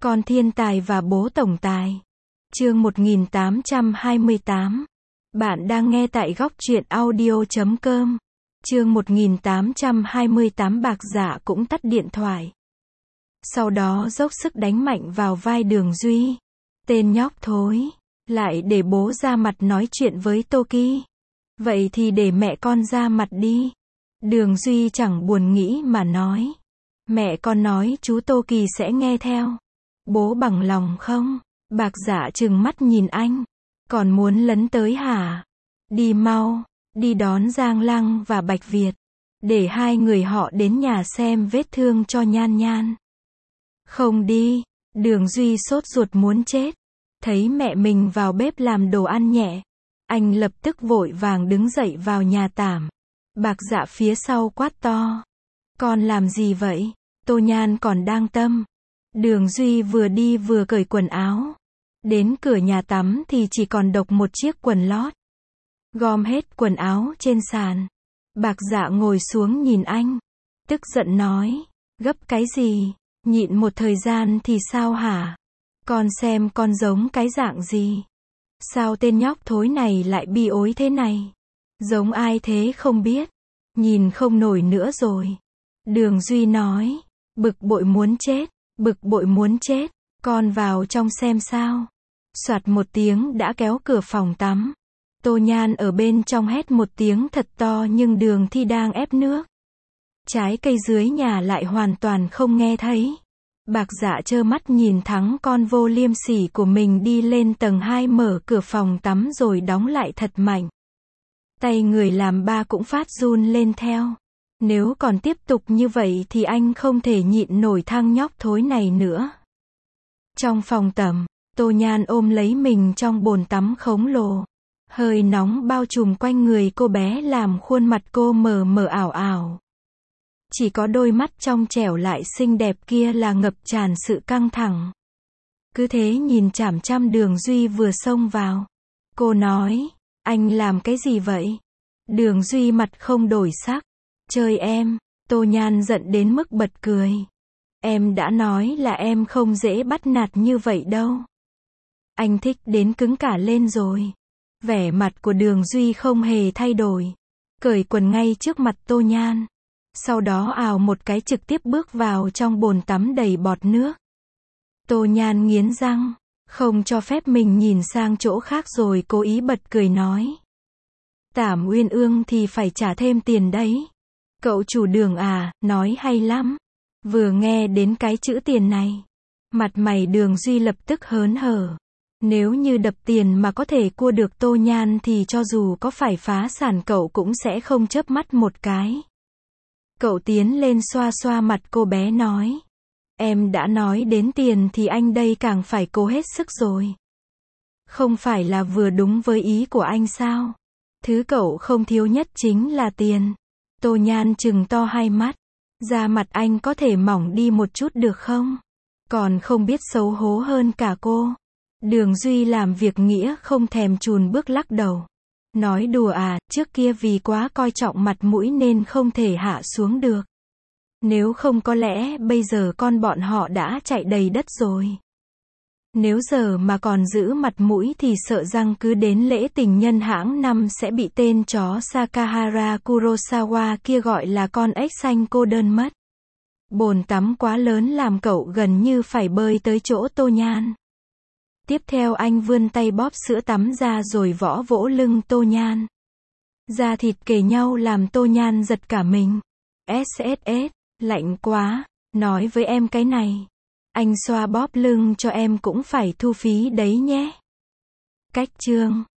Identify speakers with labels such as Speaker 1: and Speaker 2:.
Speaker 1: Con thiên tài và bố tổng tài. Chương 1828. Bạn đang nghe tại góc truyện audio.com. Chương 1828 Bạc Dạ cũng tắt điện thoại. Sau đó dốc sức đánh mạnh vào vai Đường Duy. Tên nhóc thối, lại để bố ra mặt nói chuyện với Toki. Vậy thì để mẹ con ra mặt đi. Đường Duy chẳng buồn nghĩ mà nói. Mẹ con nói chú Toki sẽ nghe theo. Bố bằng lòng không? Bạc Dạ trừng mắt nhìn anh. Còn muốn lấn tới hả? Đi mau, đi đón Giang Lăng và Bạch Việt. Để hai người họ đến nhà xem vết thương cho Nhan Nhan. Không đi. Đường Duy sốt ruột muốn chết. Thấy mẹ mình vào bếp làm đồ ăn nhẹ. Anh lập tức vội vàng đứng dậy vào nhà tạm. Bạc Dạ phía sau quát to. Con làm gì vậy? Tô Nhan còn đang tâm. Đường Duy vừa đi vừa cởi quần áo. Đến cửa nhà tắm thì chỉ còn độc một chiếc quần lót. Gom hết quần áo trên sàn. Bạc Dạ ngồi xuống nhìn anh. Tức giận nói. Gấp cái gì? Nhịn một thời gian thì sao hả? Con xem con giống cái dạng gì? Sao tên nhóc thối này lại bi ối thế này? Giống ai thế không biết. Nhìn không nổi nữa rồi. Đường Duy nói. Bực bội muốn chết. Bực bội muốn chết. Con vào trong xem sao. Soạt một tiếng đã kéo cửa phòng tắm. Tô Nhan ở bên trong hét một tiếng thật to nhưng Đường Thi đang ép nước. Trái cây dưới nhà lại hoàn toàn không nghe thấy. Bạc Dạ trơ mắt nhìn thắng con vô liêm sỉ của mình đi lên tầng 2 mở cửa phòng tắm rồi đóng lại thật mạnh. Tay người làm ba cũng phát run lên theo. Nếu còn tiếp tục như vậy thì anh không thể nhịn nổi thằng nhóc thối này nữa. Trong phòng tắm, Tô Nhan ôm lấy mình trong bồn tắm khổng lồ. Hơi nóng bao trùm quanh người cô bé làm khuôn mặt cô mờ mờ ảo ảo. Chỉ có đôi mắt trong trẻo lại xinh đẹp kia là ngập tràn sự căng thẳng. Cứ thế nhìn chằm chằm Đường Duy vừa xông vào. Cô nói, anh làm cái gì vậy? Đường Duy mặt không đổi sắc. Chơi em. Tô Nhan giận đến mức bật cười. Em đã nói là em không dễ bắt nạt như vậy đâu. Anh thích đến cứng cả lên rồi. Vẻ mặt của Đường Duy không hề thay đổi. Cởi quần ngay trước mặt Tô Nhan. Sau đó ào một cái trực tiếp bước vào trong bồn tắm đầy bọt nước. Tô Nhan nghiến răng, không cho phép mình nhìn sang chỗ khác rồi cố ý bật cười nói. Tảm Uyên Ương thì phải trả thêm tiền đấy. Cậu chủ Đường à, nói hay lắm. Vừa nghe đến cái chữ tiền này, mặt mày Đường Duy lập tức hớn hở. Nếu như đập tiền mà có thể cua được Tô Nhan thì cho dù có phải phá sản cậu cũng sẽ không chớp mắt một cái. Cậu tiến lên xoa xoa mặt cô bé nói. Em đã nói đến tiền thì anh đây càng phải cố hết sức rồi. Không phải là vừa đúng với ý của anh sao? Thứ cậu không thiếu nhất chính là tiền. Tô Nhan trừng to hai mắt. Da mặt anh có thể mỏng đi một chút được không? Còn không biết xấu hổ hơn cả cô. Đường Duy làm việc nghĩa không thèm chùn bước lắc đầu. Nói đùa à, trước kia vì quá coi trọng mặt mũi nên không thể hạ xuống được. Nếu không có lẽ bây giờ con bọn họ đã chạy đầy đất rồi. Nếu giờ mà còn giữ mặt mũi thì sợ rằng cứ đến lễ tình nhân hãng năm sẽ bị tên chó Sakahara Kurosawa kia gọi là con ếch xanh cô đơn mất. Bồn tắm quá lớn làm cậu gần như phải bơi tới chỗ Tô Nhan. Tiếp theo anh vươn tay bóp sữa tắm ra rồi vỗ vỗ lưng Tô Nhan. Da thịt kề nhau làm Tô Nhan giật cả mình. SSS, lạnh quá, nói với em cái này. Anh xoa bóp lưng cho em cũng phải thu phí đấy nhé. Cách chương